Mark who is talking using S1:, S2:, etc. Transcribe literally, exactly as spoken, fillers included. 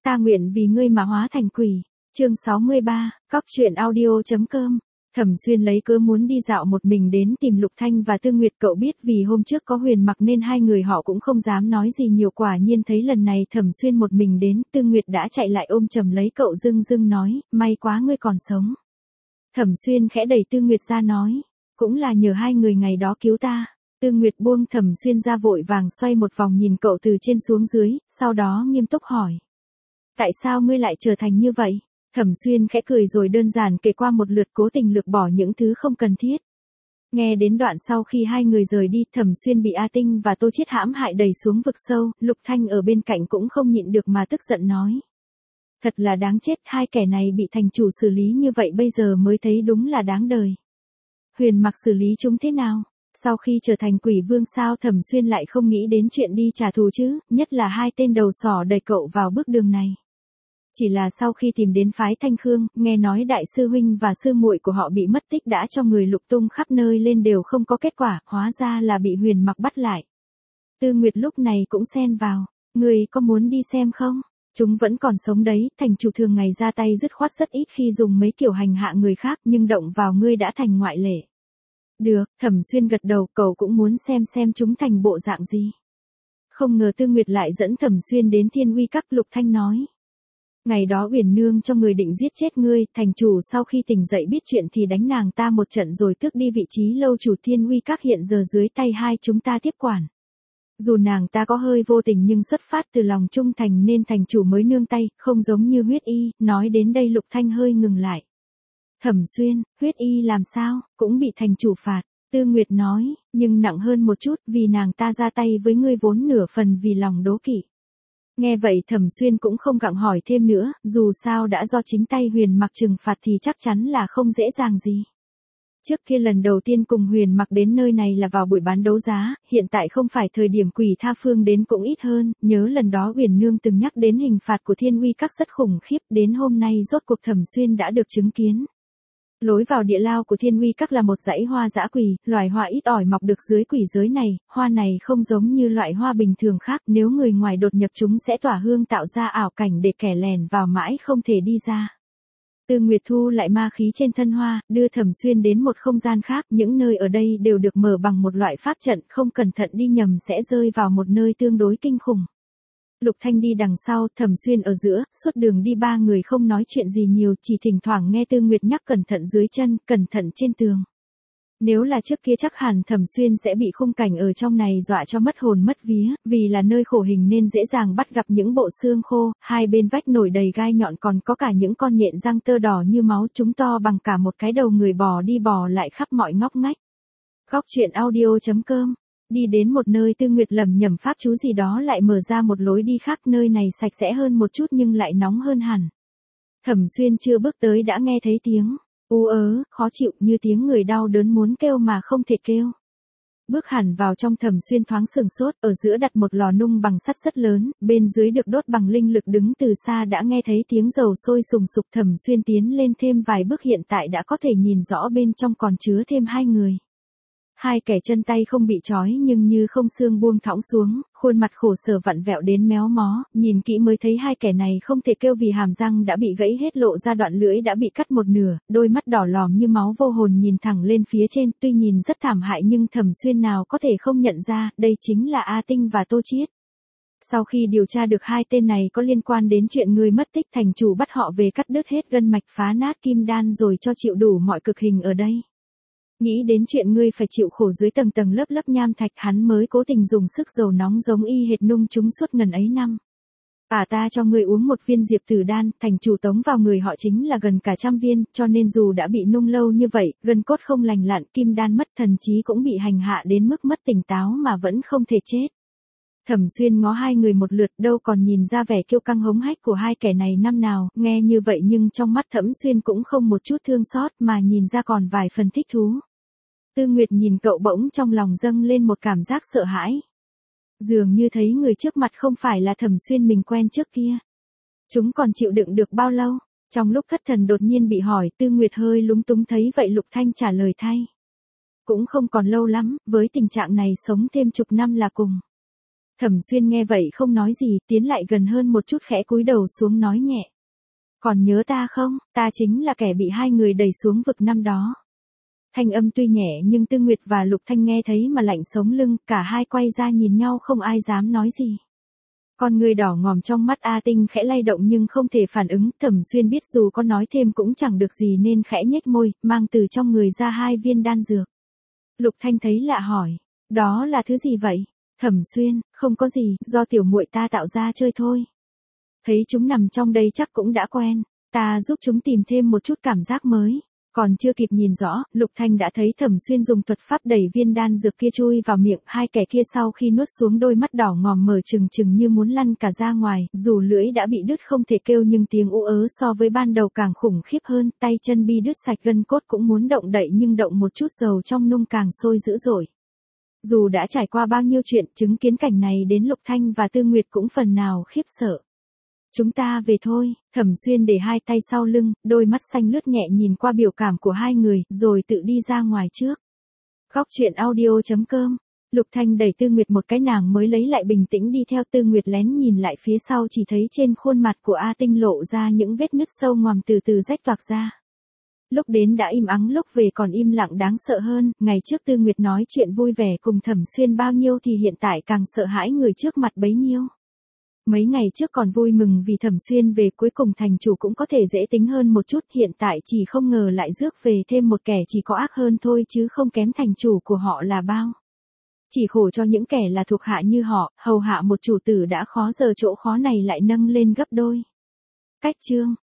S1: ta nguyện vì ngươi mà hóa thành quỷ. Chương sáu mươi ba, cóc truyện audio.com. Thẩm Xuyên lấy cớ muốn đi dạo một mình đến tìm Lục Thanh và Tư Nguyệt, cậu biết vì hôm trước có Huyền Mặc nên hai người họ cũng không dám nói gì nhiều, quả nhiên thấy lần này Thẩm Xuyên một mình đến, Tư Nguyệt đã chạy lại ôm chầm lấy cậu dưng dưng nói, may quá ngươi còn sống. Thẩm Xuyên khẽ đẩy Tư Nguyệt ra nói, cũng là nhờ hai người ngày đó cứu ta. Tư Nguyệt buông Thẩm Xuyên ra vội vàng xoay một vòng nhìn cậu từ trên xuống dưới, sau đó nghiêm túc hỏi. Tại sao ngươi lại trở thành như vậy? Thẩm Xuyên khẽ cười rồi đơn giản kể qua một lượt, cố tình lược bỏ những thứ không cần thiết. Nghe đến đoạn sau khi hai người rời đi, Thẩm Xuyên bị A Tinh và Tô Chiết hãm hại đẩy xuống vực sâu, Lục Thanh ở bên cạnh cũng không nhịn được mà tức giận nói. Thật là đáng chết, hai kẻ này bị thành chủ xử lý như vậy bây giờ mới thấy đúng là đáng đời. Huyền Mặc xử lý chúng thế nào? Sau khi trở thành quỷ vương sao Thẩm Xuyên lại không nghĩ đến chuyện đi trả thù chứ, nhất là hai tên đầu sỏ đẩy cậu vào bước đường này. Chỉ là sau khi tìm đến phái Thanh Khương, nghe nói đại sư huynh và sư muội của họ bị mất tích đã cho người lục tung khắp nơi lên đều không có kết quả, hóa ra là bị Huyền Mặc bắt lại. Tư Nguyệt lúc này cũng xen vào, người có muốn đi xem không? Chúng vẫn còn sống đấy, thành chủ thường ngày ra tay dứt khoát rất ít khi dùng mấy kiểu hành hạ người khác, nhưng động vào ngươi đã thành ngoại lệ. Được, Thẩm Xuyên gật đầu, cậu cũng muốn xem xem chúng thành bộ dạng gì. Không ngờ Tư Nguyệt lại dẫn Thẩm Xuyên đến Thiên Uy Các. Lục Thanh nói. Ngày đó Uyển Nương cho người định giết chết ngươi, thành chủ sau khi tỉnh dậy biết chuyện thì đánh nàng ta một trận rồi tước đi vị trí lâu chủ Thiên Uy Các, hiện giờ dưới tay hai chúng ta tiếp quản. Dù nàng ta có hơi vô tình nhưng xuất phát từ lòng trung thành nên thành chủ mới nương tay, không giống như Huyết Y. Nói đến đây Lục Thanh hơi ngừng lại. Thẩm Xuyên, Huyết Y làm sao, cũng bị thành chủ phạt. Tư Nguyệt nói, nhưng nặng hơn một chút vì nàng ta ra tay với ngươi vốn nửa phần vì lòng đố kỵ. Nghe vậy Thẩm Xuyên cũng không gặng hỏi thêm nữa, dù sao đã do chính tay Huyền Mặc trừng phạt thì chắc chắn là không dễ dàng gì. Trước kia lần đầu tiên cùng Huyền Mặc đến nơi này là vào buổi bán đấu giá, hiện tại không phải thời điểm Quỷ Tha Phương đến cũng ít hơn, nhớ lần đó Uyển Nương từng nhắc đến hình phạt của Thiên Uy Các rất khủng khiếp, đến hôm nay rốt cuộc Thẩm Xuyên đã được chứng kiến. Lối vào địa lao của Thiên Uy Các là một dãy hoa dã quỷ, loài hoa ít ỏi mọc được dưới quỷ giới này, hoa này không giống như loại hoa bình thường khác, nếu người ngoài đột nhập chúng sẽ tỏa hương tạo ra ảo cảnh để kẻ lèn vào mãi không thể đi ra. Tư Nguyệt thu lại ma khí trên thân hoa, đưa Thẩm Xuyên đến một không gian khác, những nơi ở đây đều được mở bằng một loại pháp trận, không cẩn thận đi nhầm sẽ rơi vào một nơi tương đối kinh khủng. Lục Thanh đi đằng sau, Thẩm Xuyên ở giữa, suốt đường đi ba người không nói chuyện gì nhiều, chỉ thỉnh thoảng nghe Tư Nguyệt nhắc cẩn thận dưới chân, cẩn thận trên tường. Nếu là trước kia chắc hẳn Thẩm Xuyên sẽ bị khung cảnh ở trong này dọa cho mất hồn mất vía, vì là nơi khổ hình nên dễ dàng bắt gặp những bộ xương khô, hai bên vách nổi đầy gai nhọn, còn có cả những con nhện răng tơ đỏ như máu, chúng to bằng cả một cái đầu người bò đi bò lại khắp mọi ngóc ngách. Cóc truyện audio.com. Đi đến một nơi Tư Nguyệt lẩm nhẩm pháp chú gì đó lại mở ra một lối đi khác, nơi này sạch sẽ hơn một chút nhưng lại nóng hơn hẳn. Thẩm Xuyên chưa bước tới đã nghe thấy tiếng u ớ, khó chịu như tiếng người đau đớn muốn kêu mà không thể kêu. Bước hẳn vào trong Thẩm Xuyên thoáng sừng sốt, ở giữa đặt một lò nung bằng sắt rất lớn, bên dưới được đốt bằng linh lực, đứng từ xa đã nghe thấy tiếng dầu sôi sùng sục. Thẩm Xuyên tiến lên thêm vài bước, hiện tại đã có thể nhìn rõ bên trong còn chứa thêm hai người. Hai kẻ chân tay không bị trói nhưng như không xương buông thõng xuống, khuôn mặt khổ sở vặn vẹo đến méo mó, nhìn kỹ mới thấy hai kẻ này không thể kêu vì hàm răng đã bị gãy hết, lộ ra đoạn lưỡi đã bị cắt một nửa, đôi mắt đỏ lòm như máu vô hồn nhìn thẳng lên phía trên, tuy nhìn rất thảm hại nhưng Thẩm Xuyên nào có thể không nhận ra, đây chính là A Tinh và Tô Chiết. Sau khi điều tra được hai tên này có liên quan đến chuyện người mất tích, thành chủ bắt họ về cắt đứt hết gân mạch, phá nát kim đan rồi cho chịu đủ mọi cực hình ở đây. Nghĩ đến chuyện ngươi phải chịu khổ dưới tầng tầng lớp lớp nham thạch, hắn mới cố tình dùng sức dầu nóng giống y hệt nung chúng suốt ngần ấy năm. À ta cho ngươi uống một viên diệp tử đan, thành chủ tống vào người họ chính là gần cả trăm viên, cho nên dù đã bị nung lâu như vậy, gân cốt không lành lặn, kim đan mất, thần trí cũng bị hành hạ đến mức mất tỉnh táo mà vẫn không thể chết. Thẩm Xuyên ngó hai người một lượt, đâu còn nhìn ra vẻ kiêu căng hống hách của hai kẻ này năm nào, nghe như vậy nhưng trong mắt Thẩm Xuyên cũng không một chút thương xót mà nhìn ra còn vài phần thích thú. Tư Nguyệt nhìn cậu bỗng trong lòng dâng lên một cảm giác sợ hãi. Dường như thấy người trước mặt không phải là Thẩm Xuyên mình quen trước kia. Chúng còn chịu đựng được bao lâu? Trong lúc thất thần đột nhiên bị hỏi, Tư Nguyệt hơi lúng túng, thấy vậy Lục Thanh trả lời thay. Cũng không còn lâu lắm, với tình trạng này sống thêm chục năm là cùng. Thẩm Xuyên nghe vậy không nói gì, tiến lại gần hơn một chút khẽ cúi đầu xuống nói nhẹ. Còn nhớ ta không, ta chính là kẻ bị hai người đẩy xuống vực năm đó. Thanh âm tuy nhẹ nhưng Tư Nguyệt và Lục Thanh nghe thấy mà lạnh sống lưng, cả hai quay ra nhìn nhau không ai dám nói gì. Con người đỏ ngòm trong mắt A Tinh khẽ lay động nhưng không thể phản ứng, Thẩm Xuyên biết dù có nói thêm cũng chẳng được gì nên khẽ nhếch môi, mang từ trong người ra hai viên đan dược. Lục Thanh thấy lạ hỏi, đó là thứ gì vậy? Thẩm Xuyên, không có gì, do tiểu muội ta tạo ra chơi thôi. Thấy chúng nằm trong đây chắc cũng đã quen, ta giúp chúng tìm thêm một chút cảm giác mới. Còn chưa kịp nhìn rõ, Lục Thanh đã thấy Thẩm Xuyên dùng thuật pháp đẩy viên đan dược kia chui vào miệng, hai kẻ kia sau khi nuốt xuống đôi mắt đỏ ngòm mở trừng trừng như muốn lăn cả ra ngoài, dù lưỡi đã bị đứt không thể kêu nhưng tiếng ú ớ so với ban đầu càng khủng khiếp hơn, tay chân bi đứt sạch gân cốt cũng muốn động đậy nhưng động một chút dầu trong nung càng sôi dữ dội. Dù đã trải qua bao nhiêu chuyện, chứng kiến cảnh này đến Lục Thanh và Tư Nguyệt cũng phần nào khiếp sợ. Chúng ta về thôi, Thẩm Xuyên để hai tay sau lưng, đôi mắt xanh lướt nhẹ nhìn qua biểu cảm của hai người, rồi tự đi ra ngoài trước. Góc truyện audio chấm com. Lục Thanh đẩy Tư Nguyệt một cái nàng mới lấy lại bình tĩnh đi theo Tư Nguyệt lén nhìn lại phía sau chỉ thấy trên khuôn mặt của A Tinh lộ ra những vết nứt sâu ngoằm từ từ rách toạc ra. Lúc đến đã im ắng lúc về còn im lặng đáng sợ hơn, ngày trước Tư Nguyệt nói chuyện vui vẻ cùng Thẩm Xuyên bao nhiêu thì hiện tại càng sợ hãi người trước mặt bấy nhiêu. Mấy ngày trước còn vui mừng vì Thẩm Xuyên về cuối cùng thành chủ cũng có thể dễ tính hơn một chút, hiện tại chỉ không ngờ lại rước về thêm một kẻ chỉ có ác hơn thôi chứ không kém thành chủ của họ là bao. Chỉ khổ cho những kẻ là thuộc hạ như họ, hầu hạ một chủ tử đã khó giờ chỗ khó này lại nâng lên gấp đôi. Cách chương